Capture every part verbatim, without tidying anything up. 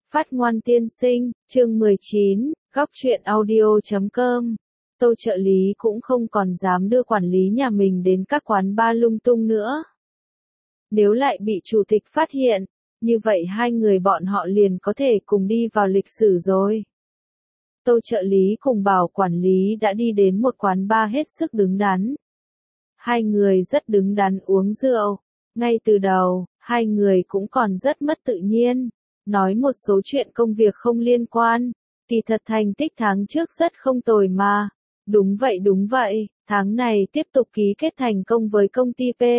Phát ngoan tiên sinh, chương mười chín, góc truyện audio chấm com. Tô trợ lý cũng không còn dám đưa quản lý nhà mình đến các quán bar lung tung nữa. Nếu lại bị chủ tịch phát hiện, như vậy hai người bọn họ liền có thể cùng đi vào lịch sử rồi. Tô trợ lý cùng Bảo quản lý đã đi đến một quán bar hết sức đứng đắn. Hai người rất đứng đắn uống rượu. Ngay từ đầu, hai người cũng còn rất mất tự nhiên. Nói một số chuyện công việc không liên quan, kỳ thật thành tích tháng trước rất không tồi mà. Đúng vậy đúng vậy, tháng này tiếp tục ký kết thành công với công ty P.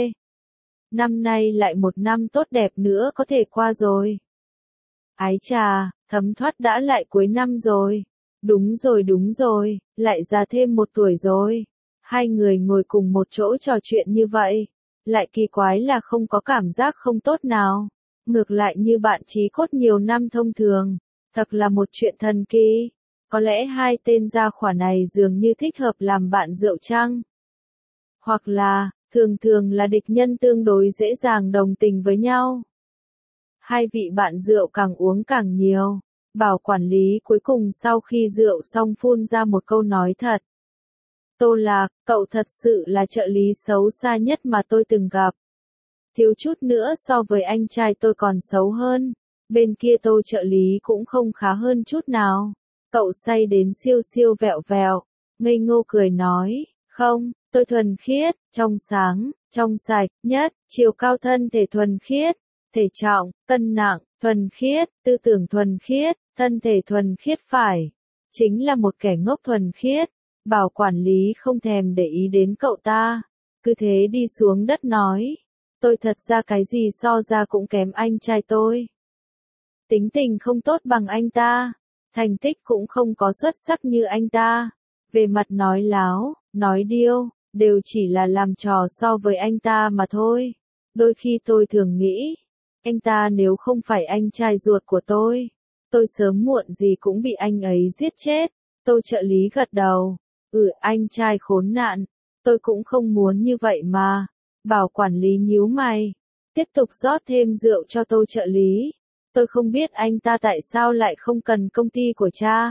Năm nay lại một năm tốt đẹp nữa có thể qua rồi. Ái chà, thấm thoát đã lại cuối năm rồi. Đúng rồi đúng rồi, lại già thêm một tuổi rồi. Hai người ngồi cùng một chỗ trò chuyện như vậy, lại kỳ quái là không có cảm giác không tốt nào. Ngược lại như bạn chí cốt nhiều năm thông thường, thật là một chuyện thần kỳ. Có lẽ hai tên gia hỏa này dường như thích hợp làm bạn rượu chăng? Hoặc là, thường thường là địch nhân tương đối dễ dàng đồng tình với nhau. Hai vị bạn rượu càng uống càng nhiều. Bảo quản lý cuối cùng sau khi rượu xong phun ra một câu nói thật. Tô Lạc, cậu thật sự là trợ lý xấu xa nhất mà tôi từng gặp. Thiếu chút nữa so với anh trai tôi còn xấu hơn. Bên kia Tô trợ lý cũng không khá hơn chút nào. Cậu say đến siêu siêu vẹo vẹo. Ngây ngô cười nói, không, tôi thuần khiết, trong sáng, trong sạch, nhất, chiều cao thân thể thuần khiết, thể trọng, cân nặng, thuần khiết, tư tưởng thuần khiết, thân thể thuần khiết phải. Chính là một kẻ ngốc thuần khiết. Bảo quản lý không thèm để ý đến cậu ta. Cứ thế đi xuống đất nói. Tôi thật ra cái gì so ra cũng kém anh trai tôi. Tính tình không tốt bằng anh ta. Thành tích cũng không có xuất sắc như anh ta. Về mặt nói láo, nói điêu, đều chỉ là làm trò so với anh ta mà thôi. Đôi khi tôi thường nghĩ, anh ta nếu không phải anh trai ruột của tôi, tôi sớm muộn gì cũng bị anh ấy giết chết. Tô trợ lý gật đầu. Ừ, anh trai khốn nạn. Tôi cũng không muốn như vậy mà. Bảo quản lý nhíu mày. Tiếp tục rót thêm rượu cho Tô trợ lý. Tôi không biết anh ta tại sao lại không cần công ty của cha.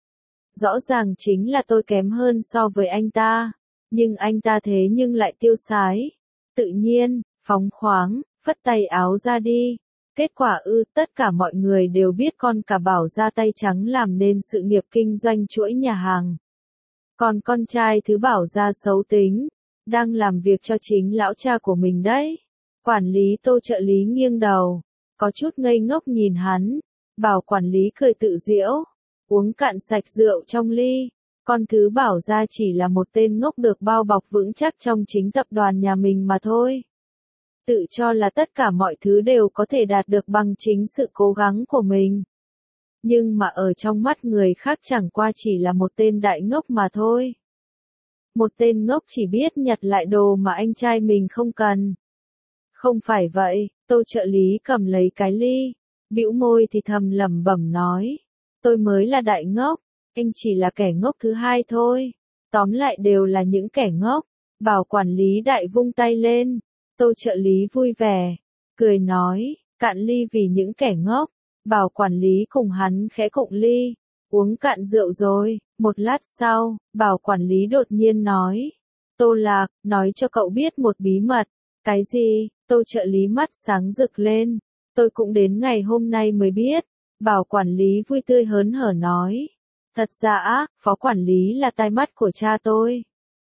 Rõ ràng chính là tôi kém hơn so với anh ta. Nhưng anh ta thế nhưng lại tiêu sái. Tự nhiên, phóng khoáng, phất tay áo ra đi. Kết quả ư, tất cả mọi người đều biết con cả Bảo ra tay trắng làm nên sự nghiệp kinh doanh chuỗi nhà hàng. Còn con trai thứ Bảo ra xấu tính, đang làm việc cho chính lão cha của mình đấy. Quản lý Tô trợ lý nghiêng đầu, có chút ngây ngốc nhìn hắn. Bảo quản lý cười tự giễu, uống cạn sạch rượu trong ly. Con thứ Bảo ra chỉ là một tên ngốc được bao bọc vững chắc trong chính tập đoàn nhà mình mà thôi. Tự cho là tất cả mọi thứ đều có thể đạt được bằng chính sự cố gắng của mình. Nhưng mà ở trong mắt người khác chẳng qua chỉ là một tên đại ngốc mà thôi. Một tên ngốc chỉ biết nhặt lại đồ mà anh trai mình không cần. Không phải vậy, Tô trợ lý cầm lấy cái ly, bĩu môi thì thầm lẩm bẩm nói. Tôi mới là đại ngốc, anh chỉ là kẻ ngốc thứ hai thôi. Tóm lại đều là những kẻ ngốc. Bảo quản lý đại vung tay lên. Tô trợ lý vui vẻ, cười nói, cạn ly vì những kẻ ngốc. Bảo quản lý cùng hắn khẽ cụng ly, uống cạn rượu rồi. Một lát sau, bảo quản lý đột nhiên nói, Tô Lạc, nói cho cậu biết một bí mật. Cái gì? Tô trợ lý mắt sáng rực lên. Tôi cũng đến ngày hôm nay mới biết. Bảo quản lý vui tươi hớn hở nói, thật ra, phó quản lý là tai mắt của cha tôi.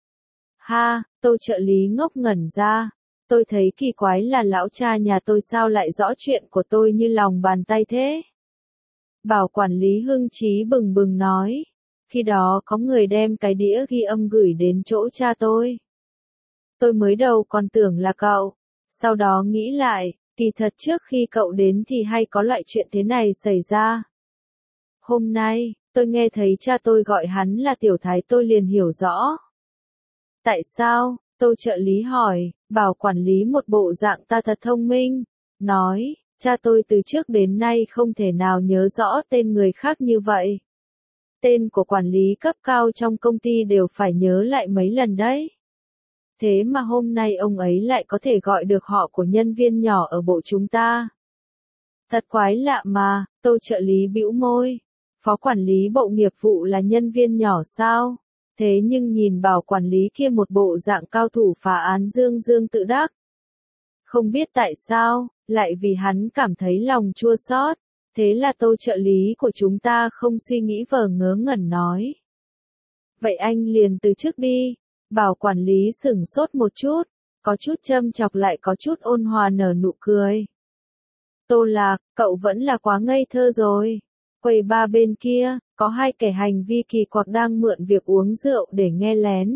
Ha, Tô trợ lý ngốc ngẩn ra. Tôi thấy kỳ quái là lão cha nhà tôi sao lại rõ chuyện của tôi như lòng bàn tay thế. Bảo quản lý hưng trí bừng bừng nói. Khi đó có người đem cái đĩa ghi âm gửi đến chỗ cha tôi. Tôi mới đầu còn tưởng là cậu. Sau đó nghĩ lại, kỳ thật trước khi cậu đến thì hay có loại chuyện thế này xảy ra. Hôm nay, tôi nghe thấy cha tôi gọi hắn là tiểu thái tôi liền hiểu rõ. Tại sao? Tô trợ lý hỏi. Bảo quản lý một bộ dạng ta thật thông minh. Nói, cha tôi từ trước đến nay không thể nào nhớ rõ tên người khác như vậy. Tên của quản lý cấp cao trong công ty đều phải nhớ lại mấy lần đấy. Thế mà hôm nay ông ấy lại có thể gọi được họ của nhân viên nhỏ ở bộ chúng ta. Thật quái lạ mà, Tô trợ lý bĩu môi. Phó quản lý bộ nghiệp vụ là nhân viên nhỏ sao? Thế nhưng nhìn Bảo quản lý kia một bộ dạng cao thủ phá án dương dương tự đắc. Không biết tại sao, lại vì hắn cảm thấy lòng chua xót. Thế là Tô trợ lý của chúng ta không suy nghĩ vờ ngớ ngẩn nói. Vậy anh liền từ chức đi. Bảo quản lý sửng sốt một chút, có chút châm chọc lại có chút ôn hòa nở nụ cười. Tô Lạc, cậu vẫn là quá ngây thơ rồi. Quầy ba bên kia, có hai kẻ hành vi kỳ quặc đang mượn việc uống rượu để nghe lén.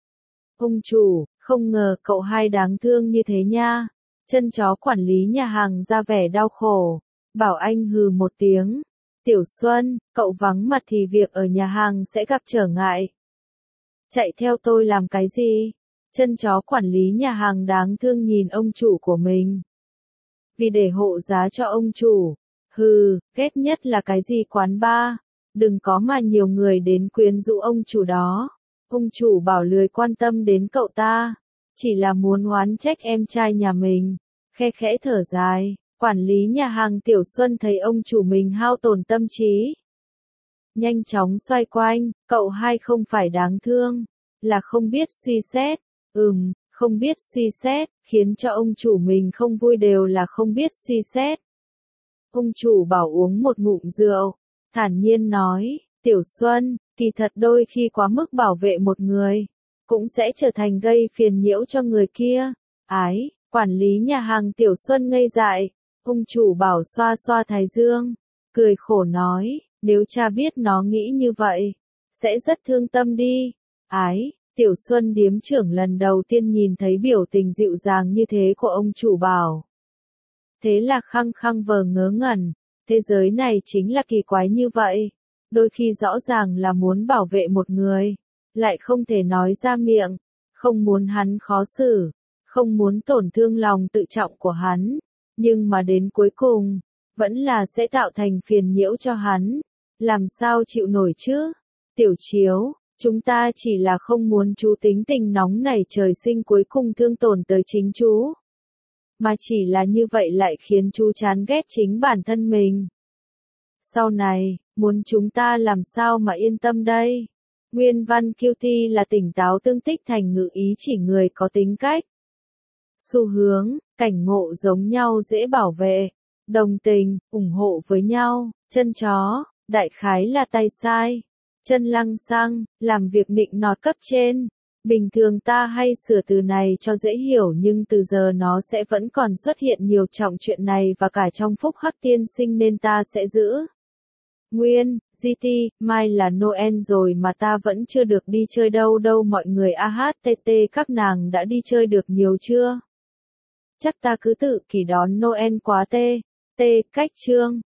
Ông chủ, không ngờ cậu hai đáng thương như thế nha. Chân chó quản lý nhà hàng ra vẻ đau khổ. Bảo Anh hừ một tiếng. Tiểu Xuân, cậu vắng mặt thì việc ở nhà hàng sẽ gặp trở ngại. Chạy theo tôi làm cái gì? Chân chó quản lý nhà hàng đáng thương nhìn ông chủ của mình. Vì để hộ giá cho ông chủ. Hừ, ghét nhất là cái gì quán bar. Đừng có mà nhiều người đến quyến rũ ông chủ đó. Ông chủ bảo lười quan tâm đến cậu ta. Chỉ là muốn oán trách em trai nhà mình. Khe khẽ thở dài. Quản lý nhà hàng Tiểu Xuân thấy ông chủ mình hao tổn tâm trí. Nhanh chóng xoay quanh, cậu hai không phải đáng thương, là không biết suy xét. Ừm, không biết suy xét, khiến cho ông chủ mình không vui đều là không biết suy xét. Ông chủ bảo uống một ngụm rượu, thản nhiên nói, Tiểu Xuân, kỳ thật đôi khi quá mức bảo vệ một người, cũng sẽ trở thành gây phiền nhiễu cho người kia. Ái, quản lý nhà hàng Tiểu Xuân ngây dại. Ông chủ bảo xoa xoa thái dương, cười khổ nói, nếu cha biết nó nghĩ như vậy, sẽ rất thương tâm đi. Ái, Tiểu Xuân điếm trưởng lần đầu tiên nhìn thấy biểu tình dịu dàng như thế của ông chủ bảo. Thế là khăng khăng vờ ngớ ngẩn, thế giới này chính là kỳ quái như vậy. Đôi khi rõ ràng là muốn bảo vệ một người, lại không thể nói ra miệng, không muốn hắn khó xử, không muốn tổn thương lòng tự trọng của hắn. Nhưng mà đến cuối cùng, vẫn là sẽ tạo thành phiền nhiễu cho hắn. Làm sao chịu nổi chứ? Tiểu Chiếu, chúng ta chỉ là không muốn chú tính tình nóng nảy trời sinh cuối cùng thương tổn tới chính chú. Mà chỉ là như vậy lại khiến chú chán ghét chính bản thân mình. Sau này, muốn chúng ta làm sao mà yên tâm đây? Nguyên văn Q T là tỉnh táo tương tích thành ngữ ý chỉ người có tính cách. Xu hướng, cảnh ngộ giống nhau dễ bảo vệ, đồng tình, ủng hộ với nhau, chân chó, đại khái là tay sai, chân lăng xăng, làm việc nịnh nọt cấp trên. Bình thường ta hay sửa từ này cho dễ hiểu nhưng từ giờ nó sẽ vẫn còn xuất hiện nhiều trọng chuyện này và cả trong phúc hắc tiên sinh nên ta sẽ giữ. Nguyên, giê tê, mai là Noel rồi mà ta vẫn chưa được đi chơi đâu đâu mọi người a hát tê tê các nàng đã đi chơi được nhiều chưa? Chắc ta cứ tự kỷ đón Noel quá tê, tê, cách chương.